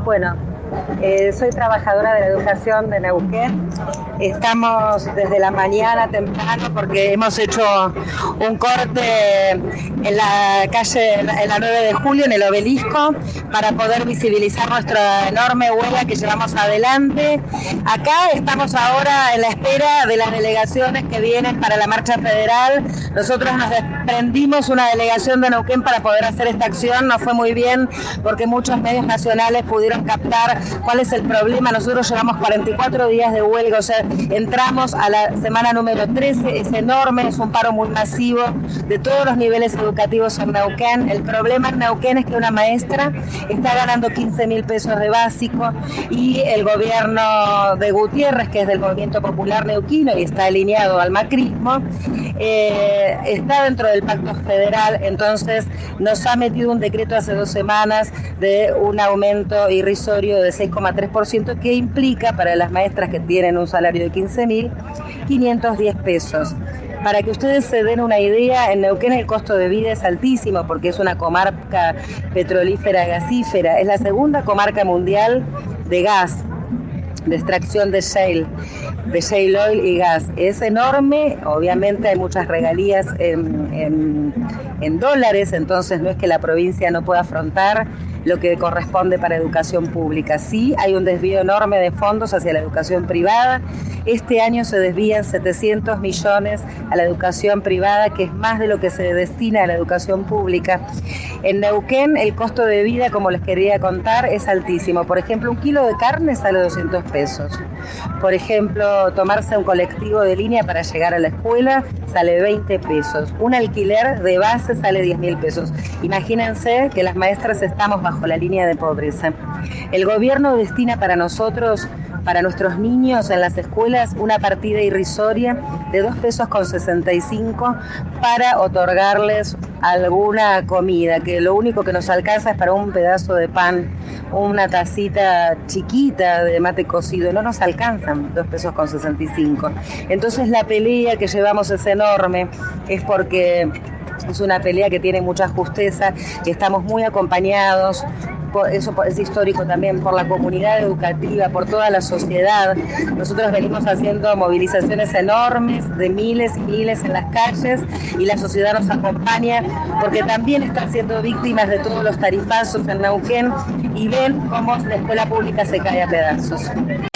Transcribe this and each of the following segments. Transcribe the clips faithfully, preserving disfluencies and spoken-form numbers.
Bueno, eh, soy trabajadora de la educación de Neuquén. Estamos desde la mañana temprano porque hemos hecho un corte en la calle, en la nueve de julio, en el obelisco, para poder visibilizar nuestra enorme huelga que llevamos adelante. Acá estamos ahora en la espera de las delegaciones que vienen para la marcha federal. Nosotros nos desprendimos una delegación de Neuquén para poder hacer esta acción. Nos fue muy bien porque muchos medios nacionales pudieron captar cuál es el problema. Nosotros llevamos cuarenta y cuatro días de huelga, o sea, entramos a la semana número trece, es enorme, es un paro muy masivo de todos los niveles educativos en Neuquén. El problema en Neuquén es que una maestra está ganando quince mil pesos de básico y el gobierno de Gutiérrez, que es del Movimiento Popular Neuquino y está alineado al macrismo, eh, está dentro del pacto federal. Entonces nos ha metido un decreto hace dos semanas de un aumento irrisorio de seis coma tres por ciento que implica para las maestras que tienen un salario de quince mil quinientos diez pesos. Para que ustedes se den una idea, en Neuquén el costo de vida es altísimo porque es una comarca petrolífera gasífera, es la segunda comarca mundial de gas, de extracción de shale, de shale oil y gas. Es enorme, obviamente hay muchas regalías en, en, en dólares, entonces no es que la provincia no pueda afrontar lo que corresponde para educación pública. Sí, hay un desvío enorme de fondos hacia la educación privada. Este año se desvían setecientos millones a la educación privada, que es más de lo que se destina a la educación pública. En Neuquén el costo de vida, como les quería contar, es altísimo. Por ejemplo, un kilo de carne sale doscientos pesos. Por ejemplo, tomarse un colectivo de línea para llegar a la escuela sale veinte pesos. Un alquiler de base sale diez mil pesos. Imagínense que las maestras estamos bajo la línea de pobreza. El gobierno destina para nosotros, para nuestros niños en las escuelas, una partida irrisoria de dos pesos con sesenta y cinco para otorgarles alguna comida, que lo único que nos alcanza es para un pedazo de pan, una tacita chiquita de mate cocido, no nos alcanzan dos pesos con sesenta y cinco. Entonces la pelea que llevamos es enorme, es porque es una pelea que tiene mucha justeza, que estamos muy acompañados. Eso es histórico también por la comunidad educativa, por toda la sociedad. Nosotros venimos haciendo movilizaciones enormes de miles y miles en las calles y la sociedad nos acompaña porque también están siendo víctimas de todos los tarifazos en Neuquén y ven cómo la escuela pública se cae a pedazos.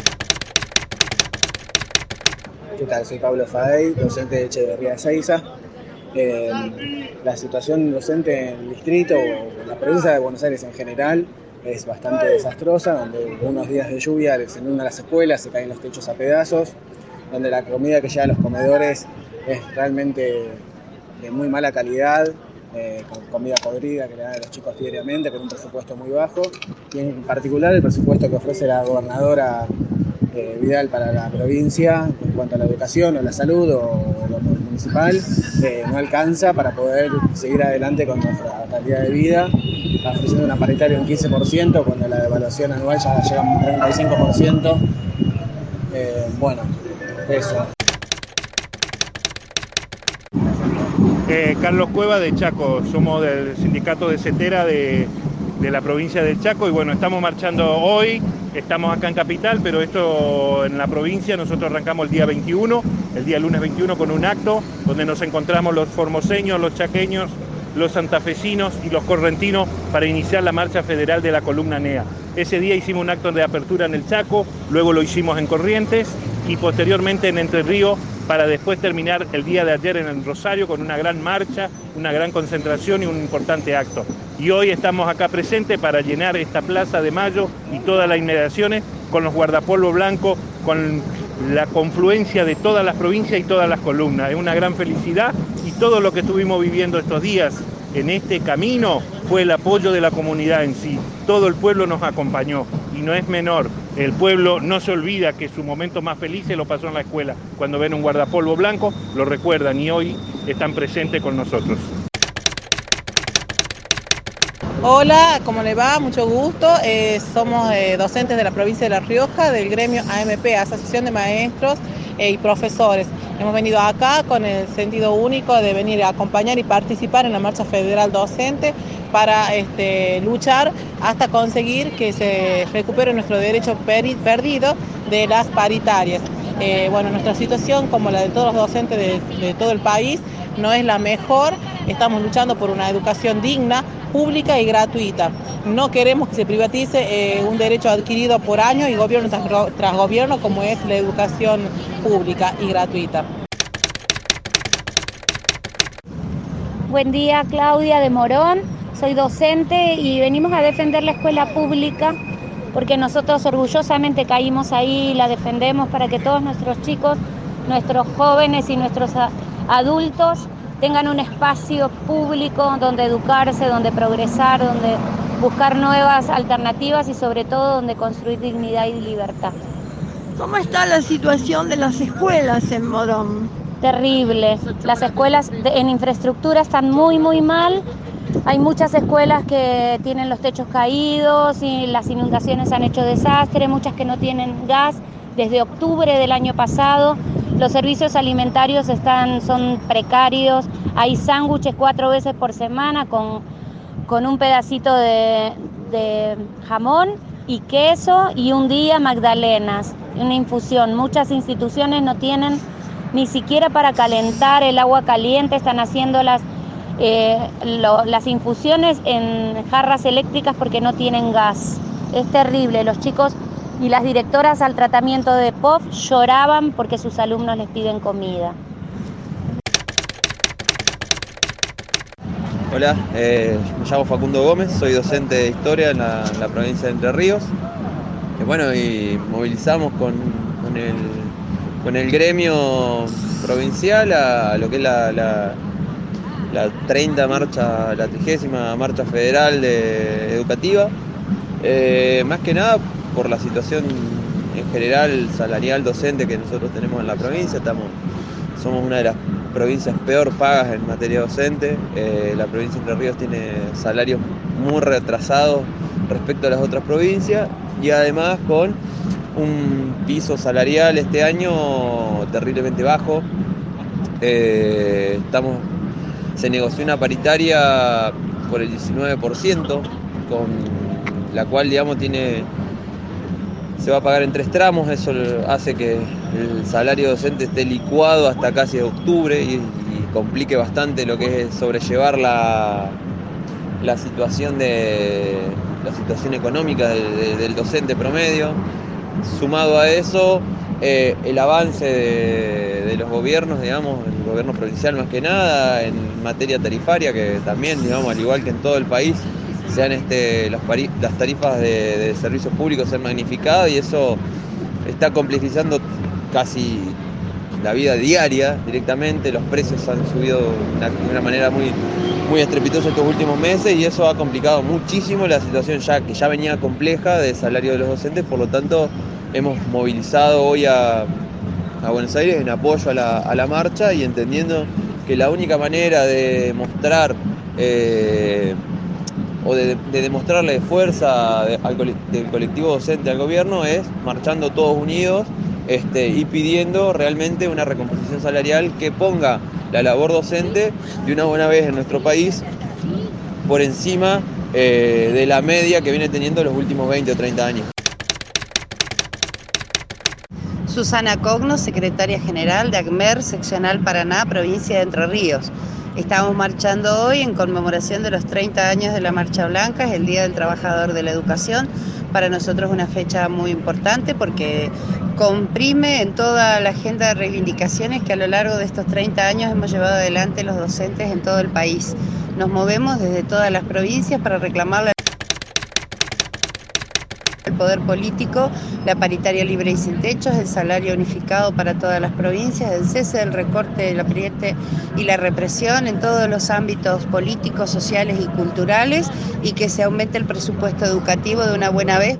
¿Qué tal? Soy Pablo Fadey, docente de Echeverría de Seiza. Eh, la situación docente en el distrito o en la provincia de Buenos Aires en general es bastante desastrosa, donde unos días de lluvia en una de las escuelas se caen los techos a pedazos, donde la comida que llega a los comedores es realmente de muy mala calidad, eh, con comida podrida que le dan a los chicos diariamente con un presupuesto muy bajo, y en particular el presupuesto que ofrece la gobernadora eh, Vidal para la provincia en cuanto a la educación o la salud o lo municipal eh, no alcanza para poder seguir adelante con nuestra calidad de vida, ofreciendo una paritaria de un quince por ciento cuando la devaluación anual ya llega a un treinta y cinco por ciento. Eh, bueno, eso. Eh, Carlos Cueva de Chaco, somos del sindicato de Cetera de, de la provincia del Chaco y bueno, estamos marchando hoy. Estamos acá en Capital, pero esto en la provincia nosotros arrancamos el día veintiuno, el día lunes veintiuno con un acto donde nos encontramos los formoseños, los chaqueños, los santafesinos y los correntinos para iniciar la marcha federal de la columna N E A. Ese día hicimos un acto de apertura en el Chaco, luego lo hicimos en Corrientes y posteriormente en Entre Ríos para después terminar el día de ayer en el Rosario con una gran marcha, una gran concentración y un importante acto. Y hoy estamos acá presentes para llenar esta Plaza de Mayo y todas las inmediaciones con los guardapolvo blancos, con la confluencia de todas las provincias y todas las columnas. Es una gran felicidad y todo lo que estuvimos viviendo estos días en este camino fue el apoyo de la comunidad en sí. Todo el pueblo nos acompañó y no es menor. El pueblo no se olvida que su momento más feliz se lo pasó en la escuela. Cuando ven un guardapolvo blanco, lo recuerdan y hoy están presentes con nosotros. Hola, ¿cómo le va? Mucho gusto. Eh, somos eh, docentes de la provincia de La Rioja, del gremio A M P, Asociación de Maestros eh, y Profesores. Hemos venido acá con el sentido único de venir a acompañar y participar en la marcha federal docente para este, luchar hasta conseguir que se recupere nuestro derecho perdido de las paritarias. Eh, bueno, nuestra situación, como la de todos los docentes de, de todo el país, no es la mejor. Estamos luchando por una educación digna, pública y gratuita. No queremos que se privatice eh, un derecho adquirido por años y gobierno tras, tras gobierno, como es la educación pública y gratuita. Buen día, Claudia de Morón. Soy docente y venimos a defender la escuela pública porque nosotros orgullosamente caímos ahí y la defendemos para que todos nuestros chicos, nuestros jóvenes y nuestros adultos tengan un espacio público donde educarse, donde progresar, donde buscar nuevas alternativas y sobre todo donde construir dignidad y libertad. ¿Cómo está la situación de las escuelas en Morón? Terrible. Las escuelas de, en infraestructura están muy, muy mal. Hay muchas escuelas que tienen los techos caídos y las inundaciones han hecho desastre, muchas que no tienen gas desde octubre del año pasado. Los servicios alimentarios están, son precarios. Hay sándwiches cuatro veces por semana con, con un pedacito de, de jamón y queso y un día magdalenas, una infusión. Muchas instituciones no tienen ni siquiera para calentar el agua caliente, están haciendo las, eh, lo, las infusiones en jarras eléctricas porque no tienen gas. Es terrible, los chicos y las directoras al tratamiento de P O F lloraban porque sus alumnos les piden comida. Hola, eh, me llamo Facundo Gómez, soy docente de Historia en la, en la provincia de Entre Ríos. Y bueno, y movilizamos con, con, el, con el gremio provincial a, a lo que es la, la, la treinta marcha, la trigésima marcha federal de, educativa. Eh, más que nada por la situación en general salarial docente que nosotros tenemos en la provincia. Estamos, somos una de las provincias peor pagas en materia docente. Eh, la provincia de Entre Ríos tiene salarios muy retrasados respecto a las otras provincias y además con un piso salarial este año terriblemente bajo. Eh, estamos, se negoció una paritaria por el diecinueve por ciento, con la cual, digamos, tiene, se va a pagar en tres tramos. Eso hace que el salario docente esté licuado hasta casi octubre y, y complique bastante lo que es sobrellevar la, la situación de la situación económica de, de, del docente promedio. Sumado a eso, eh, el avance de, de los gobiernos, digamos, el gobierno provincial más que nada, en materia tarifaria, que también, digamos, al igual que en todo el país, sean este, las, pari- las tarifas de, de servicios públicos se han magnificado y eso está complejizando casi la vida diaria directamente. Los precios han subido de una, de una manera muy, muy estrepitosa estos últimos meses y eso ha complicado muchísimo la situación ya que ya venía compleja de salario de los docentes. Por lo tanto, hemos movilizado hoy a, a Buenos Aires en apoyo a la, a la marcha y entendiendo que la única manera de mostrar eh, o de, de demostrarle fuerza de, al cole, del colectivo docente al gobierno es marchando todos unidos este, y pidiendo realmente una recomposición salarial que ponga la labor docente de una buena vez en nuestro país por encima eh, de la media que viene teniendo los últimos veinte o treinta años. Susana Cogno, secretaria general de ACMER, seccional Paraná, provincia de Entre Ríos. Estamos marchando hoy en conmemoración de los treinta años de la Marcha Blanca, es el Día del Trabajador de la Educación. Para nosotros es una fecha muy importante porque comprime en toda la agenda de reivindicaciones que a lo largo de estos treinta años hemos llevado adelante los docentes en todo el país. Nos movemos desde todas las provincias para reclamarle el poder político, la paritaria libre y sin techos, el salario unificado para todas las provincias, el cese del recorte, el apriete y la represión en todos los ámbitos políticos, sociales y culturales y que se aumente el presupuesto educativo de una buena vez.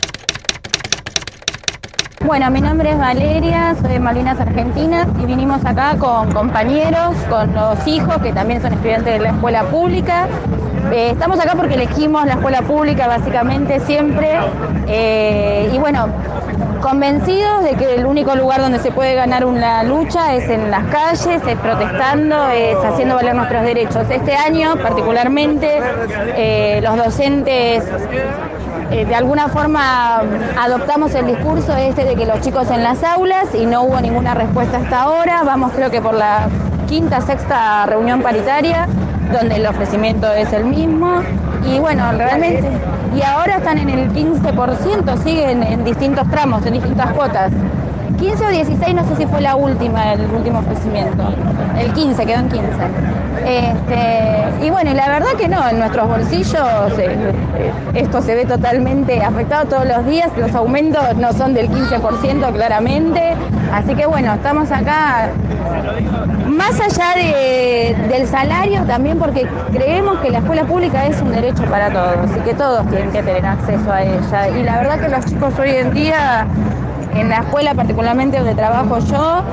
Bueno, mi nombre es Valeria, soy de Malvinas Argentinas y vinimos acá con compañeros, con los hijos que también son estudiantes de la escuela pública. Eh, estamos acá porque elegimos la escuela pública básicamente siempre eh, y bueno, convencidos de que el único lugar donde se puede ganar una lucha es en las calles, es protestando, es haciendo valer nuestros derechos. Este año, particularmente, eh, los docentes eh, de alguna forma adoptamos el discurso este de que los chicos en las aulas, y no hubo ninguna respuesta hasta ahora. Vamos, creo que por la quinta, sexta reunión paritaria, donde el ofrecimiento es el mismo. Y bueno, realmente, y ahora están en el quince por ciento, siguen en distintos tramos, en distintas cuotas. quince o dieciséis, no sé si fue la última, el último ofrecimiento. El quince, quedó en quince. Este, y bueno, y la verdad que no, en nuestros bolsillos eh, eh, esto se ve totalmente afectado todos los días. Los aumentos no son del quince por ciento claramente. Así que bueno, estamos acá más allá de, del salario también, porque creemos que la escuela pública es un derecho para todos y que todos tienen que tener acceso a ella. Y la verdad que los chicos hoy en día, en la escuela particularmente donde trabajo yo,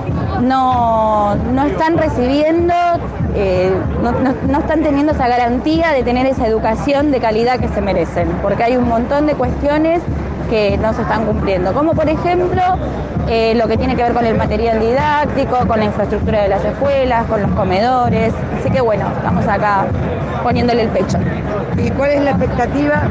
no, no están recibiendo, eh, no, no, no están teniendo esa garantía de tener esa educación de calidad que se merecen, porque hay un montón de cuestiones que no se están cumpliendo, como por ejemplo eh, lo que tiene que ver con el material didáctico, con la infraestructura de las escuelas, con los comedores. Así que bueno, estamos acá poniéndole el pecho. ¿Y cuál es la expectativa?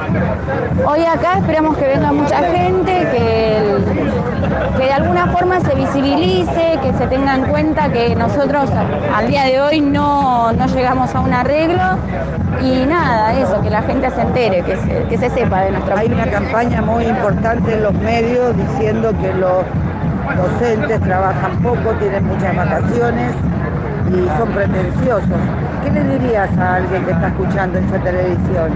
Hoy acá esperamos que venga mucha gente, que, el, que de alguna forma se visibilice, que se tenga en cuenta que nosotros al día de hoy no, no llegamos a un arreglo, y nada, eso, que la gente se entere, que se, que se sepa de nuestra. Hay una campaña muy importante en los medios diciendo que los docentes trabajan poco, tienen muchas vacaciones y son pretenciosos. ¿Qué le dirías a alguien que está escuchando esa televisión?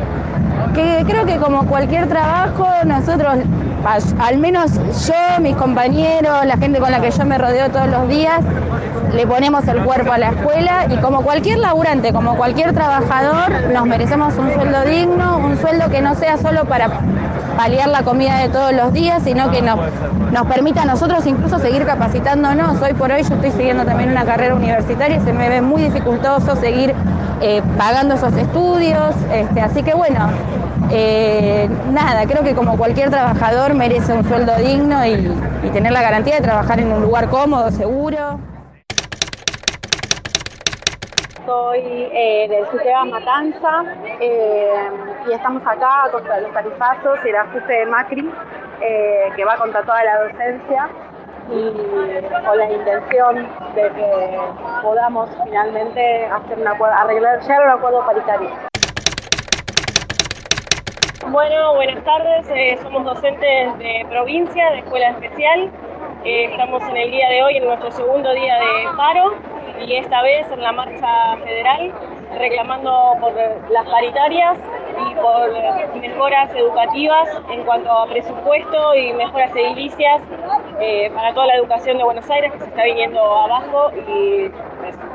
Que creo que como cualquier trabajo, nosotros, al menos yo, mis compañeros, la gente con la que yo me rodeo todos los días, le ponemos el cuerpo a la escuela, y como cualquier laburante, como cualquier trabajador, nos merecemos un sueldo digno, un sueldo que no sea solo para paliar la comida de todos los días, sino que nos, nos permita a nosotros incluso seguir capacitándonos. Hoy por hoy yo estoy siguiendo también una carrera universitaria y se me ve muy dificultoso seguir eh, pagando esos estudios, este, así que bueno, eh, nada, creo que como cualquier trabajador merece un sueldo digno y, y tener la garantía de trabajar en un lugar cómodo, seguro. Soy eh, del SUTEBA Matanza eh, y estamos acá contra los tarifazos y el ajuste de Macri, eh, que va contra toda la docencia, y con la intención de que podamos finalmente hacer un acuerdo, arreglar, llegar a un acuerdo paritario. Bueno, buenas tardes, eh, somos docentes de provincia, de escuela especial. Eh, estamos en el día de hoy en nuestro segundo día de paro, y esta vez en la marcha federal, reclamando por las paritarias y por mejoras educativas en cuanto a presupuesto y mejoras edilicias eh, para toda la educación de Buenos Aires, que se está viniendo abajo, y eso.